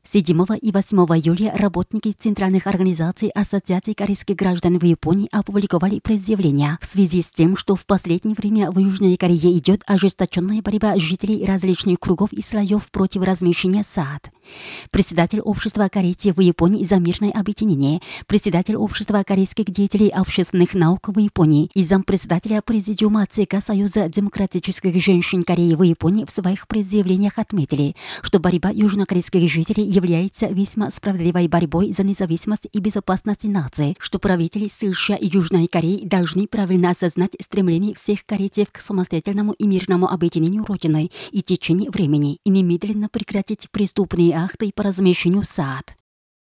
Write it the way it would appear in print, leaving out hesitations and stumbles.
7 и 8 июля работники центральных организаций Ассоциации корейских граждан в Японии опубликовали предъявление в связи с тем, что в последнее время в Южной Корее идет ожесточенная борьба жителей различных кругов и слоев против размещения САД. Председатель общества корейцев в Японии за мирное объединение, председатель общества корейских деятелей общественных наук в Японии и зампредседателя президиума ЦК Союза демократических женщин Кореи в Японии в своих предъявлениях отметили, что борьба южнокорейских жителей является весьма справедливой борьбой за независимость и безопасность нации, что правители США и Южной Кореи должны правильно осознать стремление всех корейцев к самостоятельному и мирному объединению Родиной и течению времени и немедленно прекратить преступные акты по размещению САД.